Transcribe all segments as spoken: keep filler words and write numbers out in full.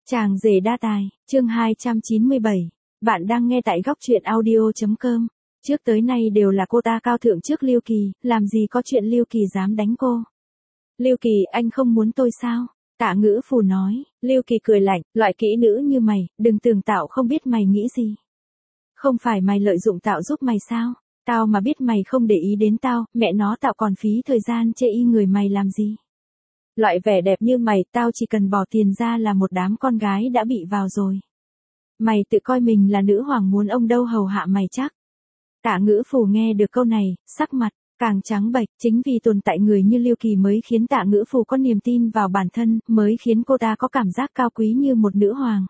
Chàng rể đa tài, chương hai trăm chín mươi bảy. Bạn đang nghe tại góc truyện audio.com. Trước tới nay đều là cô ta cao thượng trước Lưu Kỳ, làm gì có chuyện Lưu Kỳ dám đánh cô. Lưu Kỳ, anh không muốn tôi sao? Tạ Ngữ Phù nói. Lưu Kỳ cười lạnh, loại kỹ nữ như mày, đừng tưởng Tạo không biết mày nghĩ gì. Không phải mày lợi dụng Tạo giúp mày sao? Tao mà biết mày không để ý đến tao, mẹ nó Tạo còn phí thời gian chê y người mày làm gì? Loại vẻ đẹp như mày, tao chỉ cần bỏ tiền ra là một đám con gái đã bị vào rồi. Mày tự coi mình là nữ hoàng muốn ông đâu hầu hạ mày chắc. Tạ Ngữ Phù nghe được câu này, sắc mặt càng trắng bệch, chính vì tồn tại người như Lưu Kỳ mới khiến Tạ Ngữ Phù có niềm tin vào bản thân, mới khiến cô ta có cảm giác cao quý như một nữ hoàng.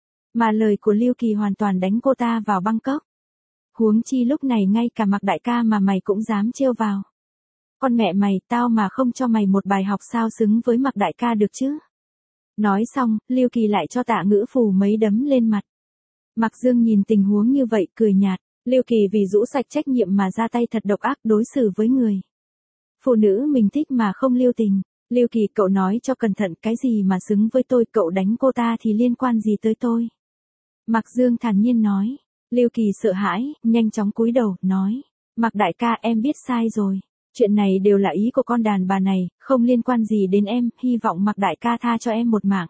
Mà lời của Lưu Kỳ hoàn toàn đánh cô ta vào băng cốc. Huống chi lúc này ngay cả Mạc đại ca mà mày cũng dám trêu vào. Con mẹ mày, tao mà không cho mày một bài học sao xứng với Mạc đại ca được chứ? Nói xong, Lưu Kỳ lại cho Tạ Ngữ Phù mấy đấm lên mặt. Mạc Dương nhìn tình huống như vậy, cười nhạt. Lưu Kỳ vì rũ sạch trách nhiệm mà ra tay thật độc ác đối xử với người phụ nữ mình thích mà không lưu tình. Lưu Kỳ, cậu nói cho cẩn thận, cái gì mà xứng với tôi, cậu đánh cô ta thì liên quan gì tới tôi? Mạc Dương thản nhiên nói. Lưu Kỳ sợ hãi, nhanh chóng cúi đầu, nói. Mạc đại ca, em biết sai rồi. Chuyện này đều là ý của con đàn bà này, không liên quan gì đến em, hy vọng Mạc đại ca tha cho em một mạng.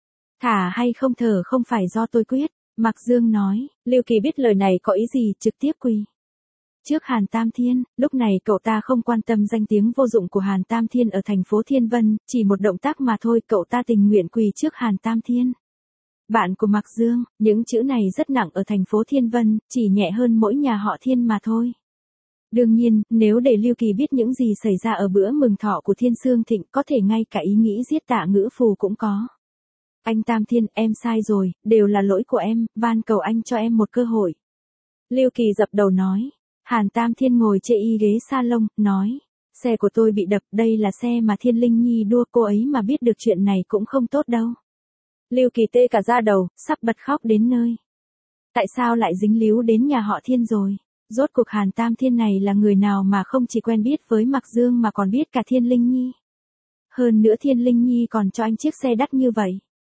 Thả hay không thở không phải do tôi quyết. Mạc Dương nói. Lưu Kỳ biết lời này có ý gì, trực tiếp quỳ trước Hàn Tam Thiên. Lúc này cậu ta không quan tâm danh tiếng vô dụng của Hàn Tam Thiên ở thành phố Thiên Vân, chỉ một động tác mà thôi, cậu ta tình nguyện quỳ trước Hàn Tam Thiên. Bạn của Mạc Dương, những chữ này rất nặng ở thành phố Thiên Vân, chỉ nhẹ hơn mỗi nhà họ Thiên mà thôi. Đương nhiên, nếu để Lưu Kỳ biết những gì xảy ra ở bữa mừng thọ của Thiên Sương Thịnh, có thể ngay cả ý nghĩ giết Tạ Ngữ Phù cũng có. Anh Tam Thiên, em sai rồi, đều là lỗi của em, van cầu anh cho em một cơ hội. Lưu Kỳ dập đầu nói. Hàn Tam Thiên ngồi chê y ghế salon, nói. Xe của tôi bị đập, đây là xe mà Thiên Linh Nhi đua, cô ấy mà biết được chuyện này cũng không tốt đâu. Lưu Kỳ tê cả da đầu, sắp bật khóc đến nơi. Tại sao lại dính líu đến nhà họ Thiên rồi? Rốt cuộc Hàn Tam Thiên này là người nào mà không chỉ quen biết với Mạc Dương mà còn biết cả Thiên Linh Nhi. Hơn nữa Thiên Linh Nhi còn cho anh chiếc xe đắt như vậy.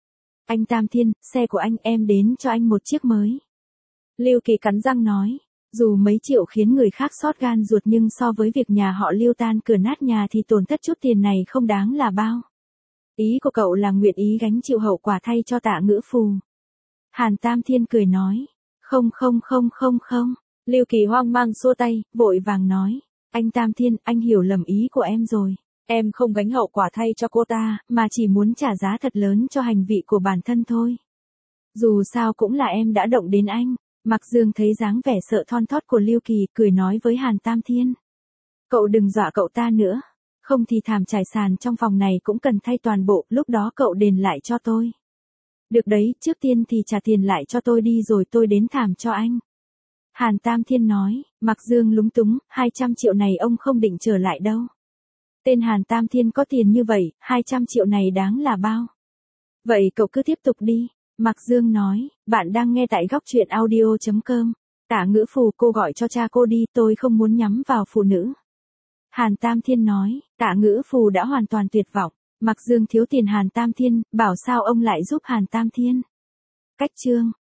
Anh Tam Thiên, xe của anh, em đến cho anh một chiếc mới. Lưu Kỳ cắn răng nói. Dù mấy triệu khiến người khác xót gan ruột nhưng so với việc nhà họ Lưu tan cửa nát nhà thì tổn thất chút tiền này không đáng là bao. Ý của cậu là nguyện ý gánh chịu hậu quả thay cho Tạ Ngữ Phù. Hàn Tam Thiên cười nói. Không không không không không. Lưu Kỳ hoang mang xua tay, vội vàng nói. Anh Tam Thiên, anh hiểu lầm ý của em rồi. Em không gánh hậu quả thay cho cô ta, mà chỉ muốn trả giá thật lớn cho hành vi của bản thân thôi. Dù sao cũng là em đã động đến anh. Mạc Dương thấy dáng vẻ sợ thon thót của Lưu Kỳ, cười nói với Hàn Tam Thiên. Cậu đừng dọa cậu ta nữa. Không thì thảm trải sàn trong phòng này cũng cần thay toàn bộ, lúc đó cậu đền lại cho tôi. Được đấy, trước tiên thì trả tiền lại cho tôi đi rồi tôi đến thảm cho anh. Hàn Tam Thiên nói. Mạc Dương lúng túng, hai trăm triệu này ông không định trở lại đâu. Tên Hàn Tam Thiên có tiền như vậy, hai trăm triệu này đáng là bao? Vậy cậu cứ tiếp tục đi. Mạc Dương nói. Bạn đang nghe tại góc truyện audio.com. Tạ Ngữ Phù, cô gọi cho cha cô đi, tôi không muốn nhắm vào phụ nữ. Hàn Tam Thiên nói. Tạ Ngữ Phù đã hoàn toàn tuyệt vọng. Mạc Dương thiếu tiền Hàn Tam Thiên, bảo sao ông lại giúp Hàn Tam Thiên. Cách chương.